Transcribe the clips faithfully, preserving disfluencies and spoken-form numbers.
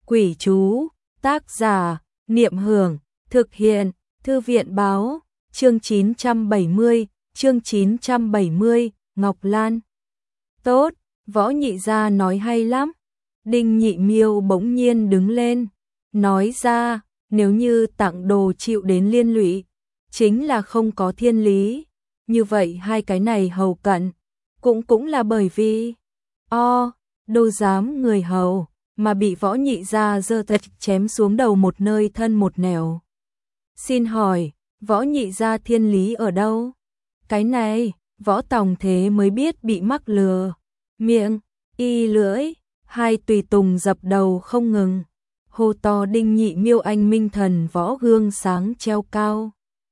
Quỷ chú, tác giả, Niệm Hưởng, thực hiện, Thư viện báo, chương chín trăm bảy mươi, chương chín trăm bảy mươi, Ngọc Lan. Tốt, Võ Nhị Gia nói hay lắm. Đinh Nhị Miêu bỗng nhiên đứng lên, nói ra, nếu như tặng đồ chịu đến liên lụy, chính là không có thiên lý. Như vậy hai cái này hầu cận, cũng cũng là bởi vì, o, đâu dám người hầu, mà bị Võ Nhị Gia giơ tay chém xuống đầu một nơi thân một nẻo. Xin hỏi, Võ Nhị Gia thiên lý ở đâu? Cái này, Võ Tòng thế mới biết bị mắc lừa. Miệng, y lưỡi, hai tùy tùng dập đầu không ngừng. Hô to Đinh Nhị Miêu anh minh thần võ gương sáng treo cao.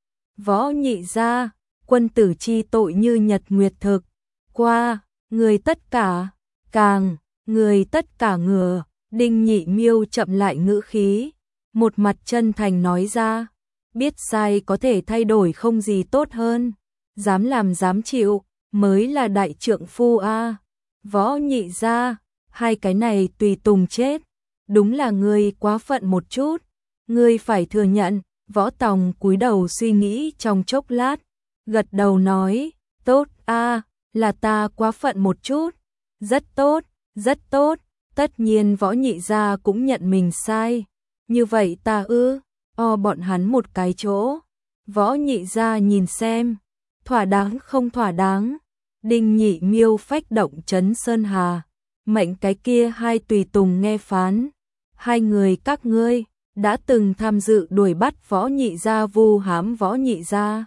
Võ Nhị Gia, quân tử chi tội như nhật nguyệt thực. Qua, người tất cả, càng, người tất cả ngừa. Đinh Nhị Miêu chậm lại ngữ khí, một mặt chân thành nói ra, biết sai có thể thay đổi không gì tốt hơn, dám làm dám chịu, mới là đại trượng phu a. Võ Nhị Gia, hai cái này tùy tùng chết, đúng là ngươi quá phận một chút, ngươi phải thừa nhận. Võ Tòng cúi đầu suy nghĩ trong chốc lát, gật đầu nói, tốt a, là ta quá phận một chút, rất tốt, rất tốt. Tất nhiên Võ Nhị Gia cũng nhận mình sai. Như vậy ta ư, o bọn hắn một cái chỗ. Võ Nhị Gia nhìn xem, thỏa đáng không thỏa đáng. Đinh Nhị Miêu phách động trấn Sơn Hà, mệnh cái kia hai tùy tùng nghe phán. Hai người các ngươi đã từng tham dự đuổi bắt Võ Nhị Gia vu hãm Võ Nhị Gia,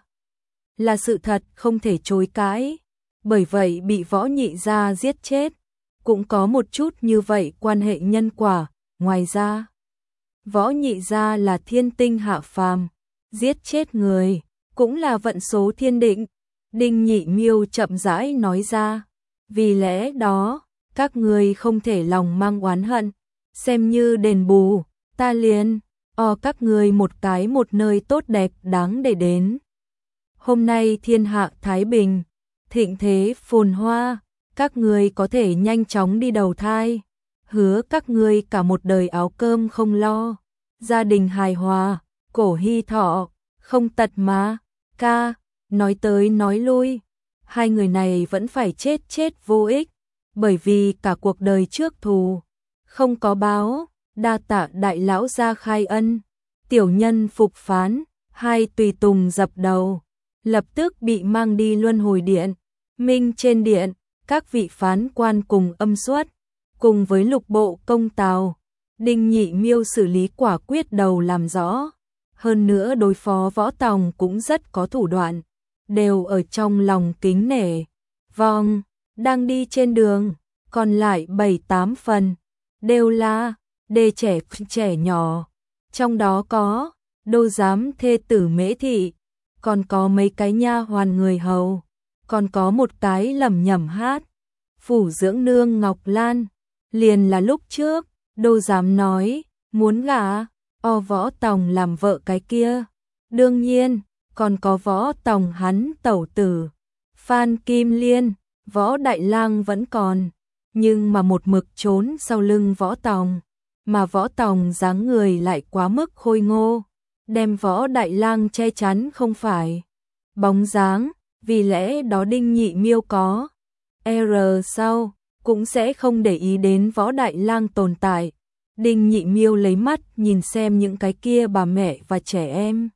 là sự thật không thể chối cãi. Bởi vậy bị Võ Nhị Gia giết chết, cũng có một chút như vậy quan hệ nhân quả. Ngoài ra, Võ Nhị Gia là thiên tinh hạ phàm, giết chết người cũng là vận số thiên định. Đinh Nhị Miêu chậm rãi nói ra, vì lẽ đó các ngươi không thể lòng mang oán hận, xem như đền bù, ta liền o các ngươi một cái một nơi tốt đẹp đáng để đến. Hôm nay thiên hạ thái bình, thịnh thế phồn hoa, các ngươi có thể nhanh chóng đi đầu thai, hứa các ngươi cả một đời áo cơm không lo, gia đình hài hòa, cổ hy thọ, không tật mà. Ca, nói tới nói lui, hai người này vẫn phải chết chết vô ích, bởi vì cả cuộc đời trước thù không có báo, đa tạ đại lão gia khai ân. Tiểu nhân phục phán. Hai tùy tùng dập đầu, lập tức bị mang đi luân hồi điện. Minh trên điện, các vị phán quan cùng âm xuất, cùng với lục bộ công tào. Đinh Nhị Miêu xử lý quả quyết đầu làm rõ, hơn nữa đối phó Võ Tòng cũng rất có thủ đoạn, đều ở trong lòng kính nể. Vâng, đang đi trên đường, còn lại bảy tám phần, đều là đê trẻ trẻ nhỏ, trong đó có đô giám thê tử Mễ Thị, còn có mấy cái nha hoàn người hầu, còn có một cái lẩm nhẩm hát. Phủ dưỡng nương Ngọc Lan, liền là lúc trước đô giám nói muốn gả o Võ Tòng làm vợ cái kia. Đương nhiên còn có Võ Tòng hắn tẩu tử Phan Kim Liên. Võ Đại Lang vẫn còn, nhưng mà một mực trốn sau lưng Võ Tòng, mà Võ Tòng dáng người lại quá mức khôi ngô, đem Võ Đại Lang che chắn không phải bóng dáng. Vì lẽ đó Đinh Nhị Miêu có R sau cũng sẽ không để ý đến Võ Đại Lang tồn tại. Đinh Nhị Miêu lấy mắt nhìn xem những cái kia bà mẹ và trẻ em,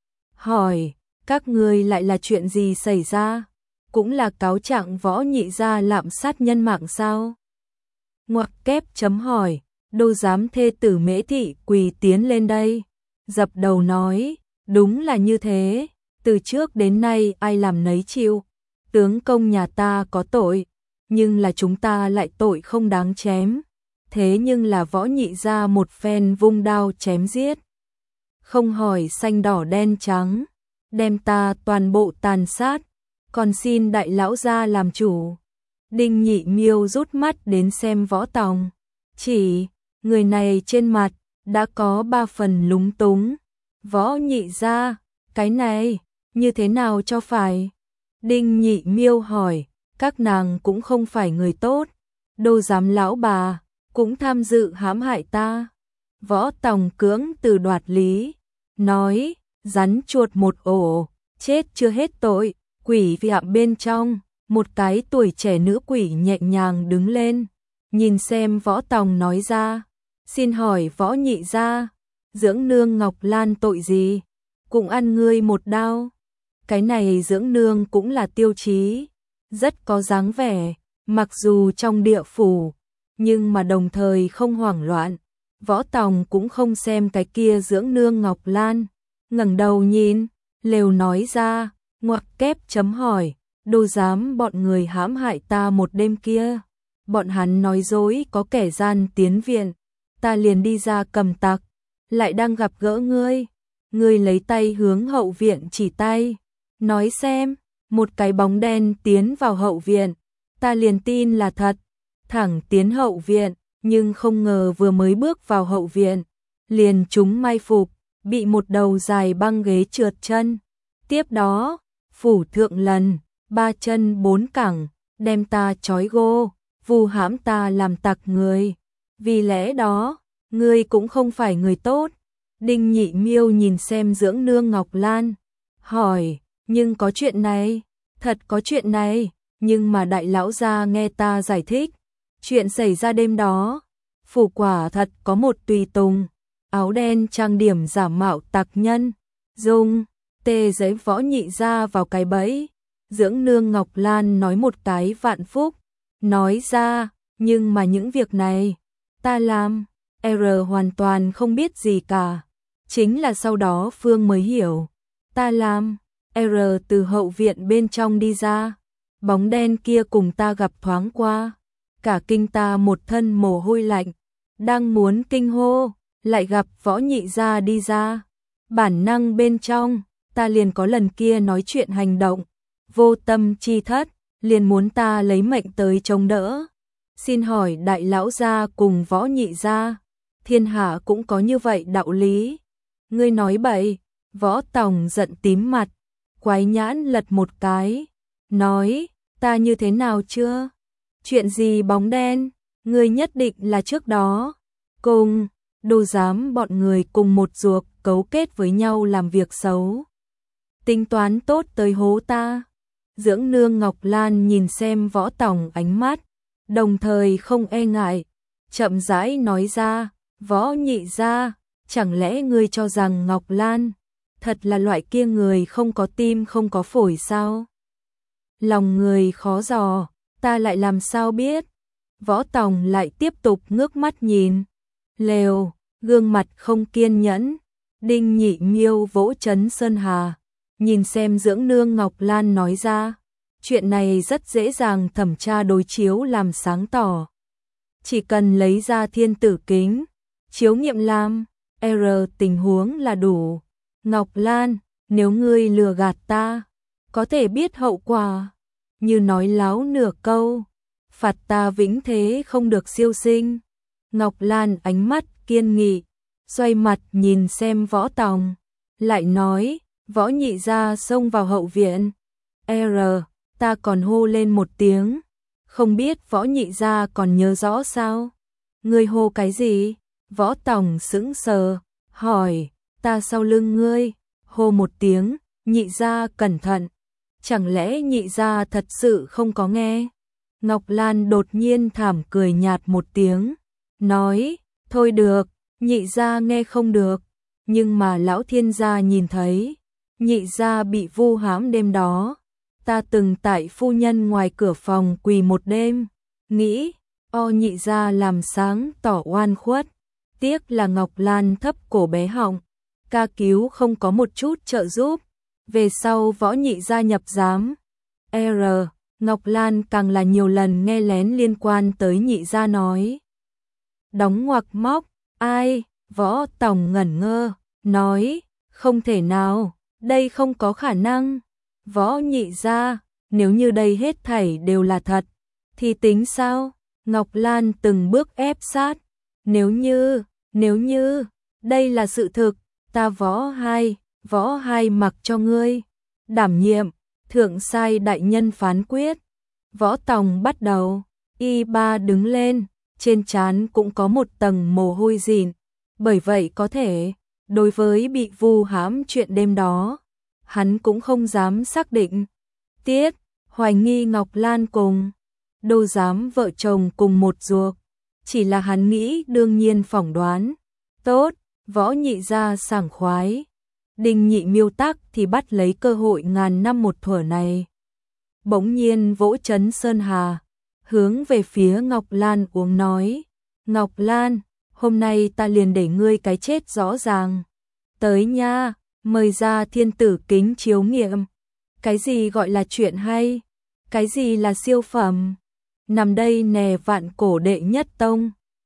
hỏi, các ngươi lại là chuyện gì xảy ra? Cũng là cáo trạng Võ Nhị Gia lạm sát nhân mạng sao? Ngoặc kép chấm hỏi. Đô giám thê tử Mễ Thị quỳ tiến lên đây, dập đầu nói, đúng là như thế, từ trước đến nay ai làm nấy chịu. Tướng công nhà ta có tội, nhưng là chúng ta lại tội không đáng chém. Thế nhưng là Võ Nhị Gia một phen vung đao chém giết, không hỏi xanh đỏ đen trắng, đem ta toàn bộ tàn sát, còn xin đại lão gia làm chủ. Đinh Nhị Miêu rút mắt đến xem Võ Tòng, chỉ người này trên mặt đã có ba phần lúng túng. Võ Nhị Gia, cái này như thế nào cho phải? Đinh Nhị Miêu hỏi, các nàng cũng không phải người tốt, đô giám lão bà cũng tham dự hãm hại ta. Võ Tòng cưỡng từ đoạt lý, nói, rắn chuột một ổ, chết chưa hết tội, quỷ viện bên trong, một cái tuổi trẻ nữ quỷ nhẹ nhàng đứng lên, nhìn xem Võ Tòng nói ra, xin hỏi Võ nhị gia, dưỡng nương Ngọc Lan tội gì, cũng ăn ngươi một đao. Cái này dưỡng nương cũng là tiêu chí, rất có dáng vẻ, mặc dù trong địa phủ, nhưng mà đồng thời không hoảng loạn. Võ Tòng cũng không xem cái kia dưỡng nương Ngọc Lan, ngẩng đầu nhìn, lều nói ra, ngoặc kép chấm hỏi, đồ dám bọn người hãm hại ta một đêm kia. Bọn hắn nói dối có kẻ gian tiến viện, ta liền đi ra cầm tặc, lại đang gặp gỡ ngươi. Ngươi lấy tay hướng hậu viện chỉ tay, nói xem, một cái bóng đen tiến vào hậu viện, ta liền tin là thật, thẳng tiến hậu viện, nhưng không ngờ vừa mới bước vào hậu viện, liền trúng mai phục, bị một đầu dài băng ghế trượt chân. Tiếp đó, phủ thượng lần, ba chân bốn cẳng, đem ta trói gô, vu hãm ta làm tặc người. Vì lẽ đó, ngươi cũng không phải người tốt. Đinh Nhị Miêu nhìn xem dưỡng nương Ngọc Lan, hỏi, nhưng có chuyện này, thật có chuyện này, nhưng mà đại lão gia nghe ta giải thích. Chuyện xảy ra đêm đó, phủ quả thật có một tùy tùng, áo đen trang điểm giả mạo tặc nhân, dùng tê giấy Võ nhị gia vào cái bẫy. Dưỡng nương Ngọc Lan nói một cái vạn phúc, nói ra, nhưng mà những việc này, ta làm, R hoàn toàn không biết gì cả. Chính là sau đó Phương mới hiểu, ta làm, R từ hậu viện bên trong đi ra, bóng đen kia cùng ta gặp thoáng qua, cả kinh ta một thân mồ hôi lạnh, đang muốn kinh hô, lại gặp Võ nhị gia đi ra. Bản năng bên trong, ta liền có lần kia nói chuyện hành động, vô tâm chi thất, liền muốn ta lấy mệnh tới chống đỡ. Xin hỏi đại lão gia cùng Võ nhị gia, thiên hạ cũng có như vậy đạo lý. Ngươi nói bậy. Võ Tòng giận tím mặt, quái nhãn lật một cái, nói, ta như thế nào chưa? Chuyện gì bóng đen? Ngươi nhất định là trước đó cùng đồ dám bọn người cùng một ruột cấu kết với nhau làm việc xấu, tính toán tốt tới hố ta. Dưỡng nương Ngọc Lan nhìn xem Võ Tòng ánh mắt, đồng thời không e ngại, chậm rãi nói ra, Võ nhị gia, chẳng lẽ ngươi cho rằng Ngọc Lan thật là loại kia người không có tim không có phổi sao? Lòng người khó dò, ta lại làm sao biết? Võ Tòng lại tiếp tục ngước mắt nhìn, lều, gương mặt không kiên nhẫn. Đinh Nhị Miêu vỗ chấn Sơn Hà, nhìn xem dưỡng nương Ngọc Lan nói ra, chuyện này rất dễ dàng thẩm tra đối chiếu làm sáng tỏ. Chỉ cần lấy ra thiên tử kính, chiếu nghiệm làm, R tình huống là đủ. Ngọc Lan, nếu ngươi lừa gạt ta, có thể biết hậu quả. Như nói láo nửa câu, phạt ta vĩnh thế không được siêu sinh. Ngọc Lan ánh mắt kiên nghị, xoay mặt nhìn xem Võ Tòng, lại nói, Võ nhị gia xông vào hậu viện. R, ta còn hô lên một tiếng, không biết Võ nhị gia còn nhớ rõ sao? Ngươi hô cái gì? Võ Tòng sững sờ, hỏi, ta sau lưng ngươi, hô một tiếng, nhị gia cẩn thận. Chẳng lẽ nhị gia thật sự không có nghe? Ngọc Lan đột nhiên thảm cười nhạt một tiếng, nói, thôi được, nhị gia nghe không được, nhưng mà lão thiên gia nhìn thấy, nhị gia bị vu hãm đêm đó, ta từng tại phu nhân ngoài cửa phòng quỳ một đêm, nghĩ, o nhị gia làm sáng tỏ oan khuất, tiếc là Ngọc Lan thấp cổ bé họng, ca cứu không có một chút trợ giúp, về sau Võ nhị gia nhập giám. R, Ngọc Lan càng là nhiều lần nghe lén liên quan tới nhị gia nói. Đóng ngoặc móc, ai? Võ Tòng ngẩn ngơ, nói, không thể nào, đây không có khả năng. Võ nhị gia, nếu như đây hết thảy đều là thật, thì tính sao? Ngọc Lan từng bước ép sát, nếu như, nếu như, đây là sự thực, ta Võ hai, Võ hai mặc cho ngươi, đảm nhiệm, thượng sai đại nhân phán quyết. Võ Tòng bắt đầu, y ba đứng lên, trên trán cũng có một tầng mồ hôi dịn, Bởi vậy có thể, đối với bị vu hãm chuyện đêm đó, hắn cũng không dám xác định. Tiết, hoài nghi Ngọc Lan cùng Đô Giám vợ chồng cùng một ruột, chỉ là hắn nghĩ đương nhiên phỏng đoán. Tốt, Võ Nhị ra sảng khoái. Đinh Nhị miêu tắc thì bắt lấy cơ hội ngàn năm một thuở này. Bỗng nhiên vỗ chấn Sơn Hà, hướng về phía Ngọc Lan uống nói. Ngọc Lan, hôm nay ta liền để ngươi cái chết rõ ràng. Tới nha, mời ra thiên tử kính chiếu nghiệm. Cái gì gọi là chuyện hay? Cái gì là siêu phẩm? Nằm đây nè vạn cổ đệ nhất tông.